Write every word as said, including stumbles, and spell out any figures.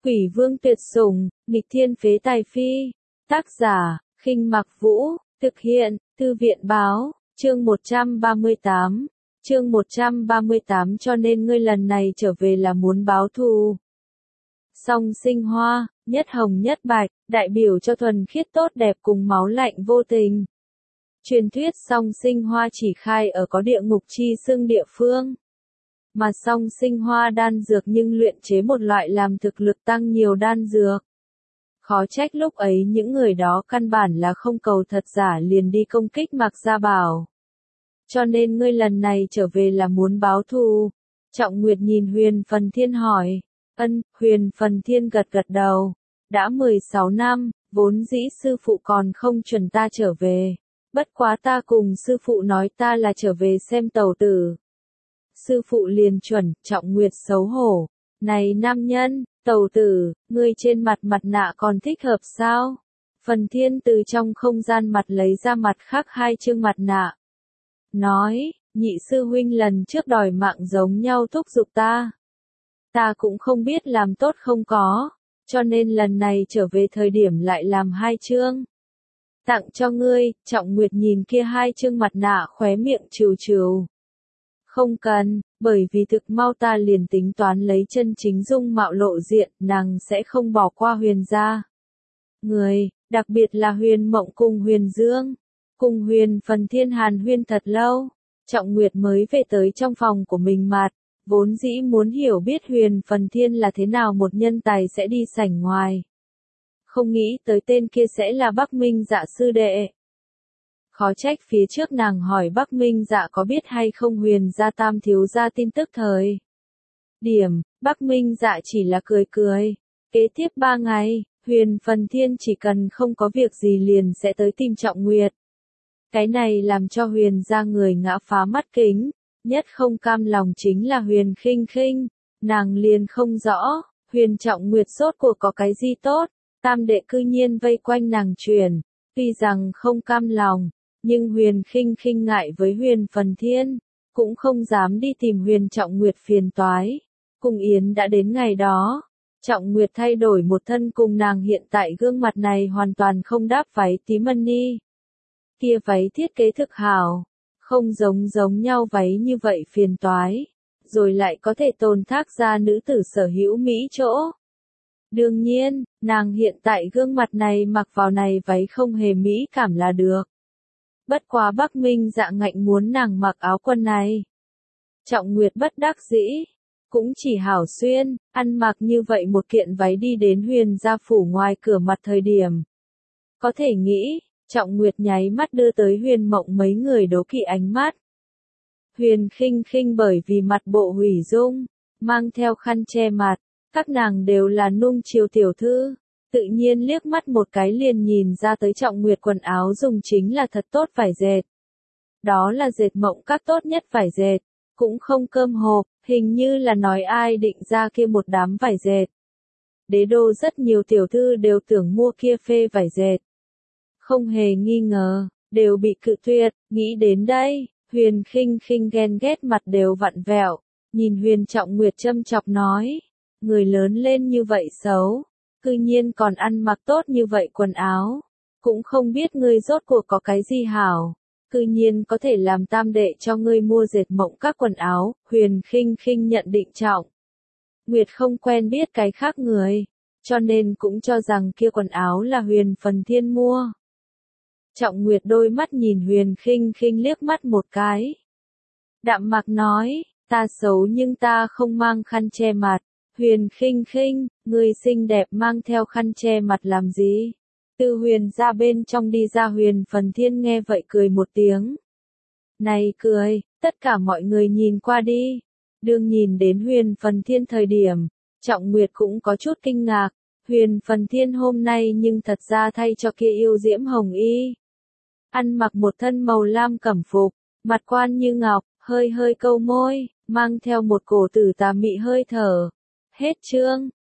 Quỷ vương tuyệt sủng, nghịch thiên phế tài phi. Tác giả, Khinh Mặc Vũ, thực hiện, Thư viện báo, chương một trăm ba mươi tám. Chương một trăm ba mươi tám cho nên ngươi lần này trở về là muốn báo thù. Song sinh hoa, nhất hồng nhất bạch, đại biểu cho thuần khiết tốt đẹp cùng máu lạnh vô tình. Truyền thuyết song sinh hoa chỉ khai ở có địa ngục chi xưng địa phương. Mà song sinh hoa đan dược nhưng luyện chế một loại làm thực lực tăng nhiều đan dược. Khó trách lúc ấy những người đó căn bản là không cầu thật giả liền đi công kích Mạc Gia Bảo. Cho nên ngươi lần này trở về là muốn báo thù. Trọng Nguyệt nhìn Huyền Phần Thiên hỏi. Ân, Huyền Phần Thiên gật gật đầu. Đã mười sáu năm, vốn dĩ sư phụ còn không chuẩn ta trở về. Bất quá ta cùng sư phụ nói ta là trở về xem tẩu tử. Sư phụ liền chuẩn, Trọng Nguyệt xấu hổ. Này nam nhân, tẩu tử, ngươi trên mặt mặt nạ còn thích hợp sao? Phần Thiên từ trong không gian mặt lấy ra mặt khác hai chương mặt nạ. Nói, nhị sư huynh lần trước đòi mạng giống nhau thúc giục ta. Ta cũng không biết làm tốt không có, cho nên lần này trở về thời điểm lại làm hai chương. Tặng cho ngươi, Trọng Nguyệt nhìn kia hai chương mặt nạ khóe miệng trừ trừ. Không cần, bởi vì thực mau ta liền tính toán lấy chân chính dung mạo lộ diện, nàng sẽ không bỏ qua Huyền gia. Người, đặc biệt là Huyền Mộng cùng Huyền Dương. Cùng Huyền Phần Thiên hàn huyên thật lâu, Trọng Nguyệt mới về tới trong phòng của mình mặt, vốn dĩ muốn hiểu biết Huyền Phần Thiên là thế nào một nhân tài sẽ đi sảnh ngoài. Không nghĩ tới tên kia sẽ là Bắc Minh Dạ sư đệ. Khó trách phía trước nàng hỏi Bắc Minh Dạ có biết hay không Huyền gia tam thiếu gia tin tức thời. Điểm, Bắc Minh Dạ chỉ là cười cười. Kế tiếp ba ngày, Huyền Phần Thiên chỉ cần không có việc gì liền sẽ tới tìm Trọng Nguyệt. Cái này làm cho Huyền gia người ngã phá mắt kính, nhất không cam lòng chính là Huyền Khinh Khinh, nàng liền không rõ, Huyền Trọng Nguyệt sốt cuộc có cái gì tốt, tam đệ cư nhiên vây quanh nàng truyền, tuy rằng không cam lòng, nhưng Huyền Khinh Khinh ngại với Huyền Phần Thiên, cũng không dám đi tìm Huyền Trọng Nguyệt phiền toái. Cùng Yến đã đến ngày đó, Trọng Nguyệt thay đổi một thân cùng nàng hiện tại gương mặt này hoàn toàn không đáp váy tí mân ni. Kia váy thiết kế thực hảo, không giống giống nhau váy như vậy phiền toái, rồi lại có thể tồn thác ra nữ tử sở hữu mỹ chỗ. Đương nhiên, nàng hiện tại gương mặt này mặc vào này váy không hề mỹ cảm là được. Bất quá Bắc Minh Dạ ngạnh muốn nàng mặc áo quần này. Trọng Nguyệt bất đắc dĩ, cũng chỉ hảo xuyên, ăn mặc như vậy một kiện váy đi đến Huyền gia phủ ngoài cửa mặt thời điểm. Có thể nghĩ, Trọng Nguyệt nháy mắt đưa tới Huyền Mộng mấy người đố kỵ ánh mắt. Huyền Khinh Khinh bởi vì mặt bộ hủy dung, mang theo khăn che mặt, các nàng đều là nung chiều tiểu thư, tự nhiên liếc mắt một cái liền nhìn ra tới Trọng Nguyệt quần áo dùng chính là thật tốt vải dệt. Đó là dệt Mộng các tốt nhất vải dệt, cũng không cơm hộp, hình như là nói ai định ra kia một đám vải dệt. Đế đô rất nhiều tiểu thư đều tưởng mua kia phê vải dệt. Không hề nghi ngờ, đều bị cự tuyệt, nghĩ đến đây, Huyền Khinh Khinh ghen ghét mặt đều vặn vẹo, nhìn Huyền Trọng Nguyệt châm chọc nói, người lớn lên như vậy xấu, cư nhiên còn ăn mặc tốt như vậy quần áo, cũng không biết ngươi rốt cuộc có cái gì hảo, cư nhiên có thể làm tam đệ cho ngươi mua dệt Mộng các quần áo, Huyền Khinh Khinh nhận định Trọng Nguyệt không quen biết cái khác người, cho nên cũng cho rằng kia quần áo là Huyền Phần Thiên mua. Trọng Nguyệt đôi mắt nhìn Huyền Khinh Khinh liếc mắt một cái. Đạm Mạc nói, ta xấu nhưng ta không mang khăn che mặt. Huyền Khinh Khinh, người xinh đẹp mang theo khăn che mặt làm gì? Từ Huyền ra bên trong đi ra Huyền Phần Thiên nghe vậy cười một tiếng. Này cười, tất cả mọi người nhìn qua đi. Đương nhìn đến Huyền Phần Thiên thời điểm, Trọng Nguyệt cũng có chút kinh ngạc. Huyền Phần Thiên hôm nay nhưng thật ra thay cho kia yêu diễm hồng y. Ăn mặc một thân màu lam cẩm phục, mặt quan như ngọc, hơi hơi câu môi, mang theo một cổ tử tà mị hơi thở. Hết chương.